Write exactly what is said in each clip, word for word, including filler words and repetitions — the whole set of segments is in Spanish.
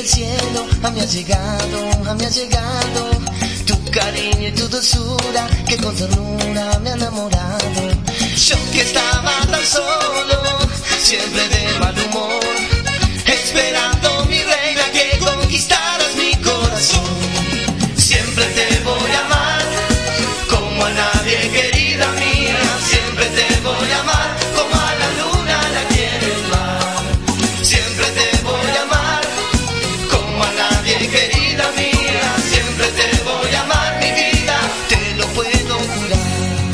del cielo a mí ha llegado, a mí ha llegado. Tu cariño y tu dulzura que con ternura me ha enamorado. Yo que estaba tan solo, siempre de mal humor, esperando mi reina que conquistaras mi corazón. Siempre te voy a amar como a nadie, querida mía. Siempre te voy a amar como a la luna la quiere el mar. Siempre te voy a amar como a nadie, querida mía. Siempre te voy a amar, mi vida, te lo puedo jurar.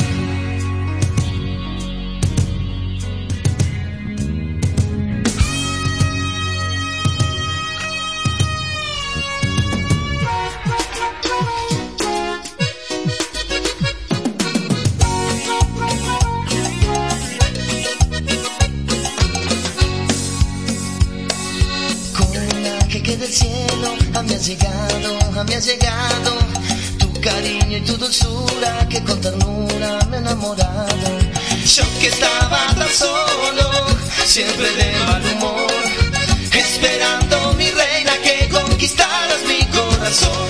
Que del cielo a mí ha llegado, a mí ha llegado. Tu cariño y tu dulzura que con ternura me ha enamorado. Yo que estaba tan solo, siempre de mal humor, esperando mi reina que conquistaras mi corazón.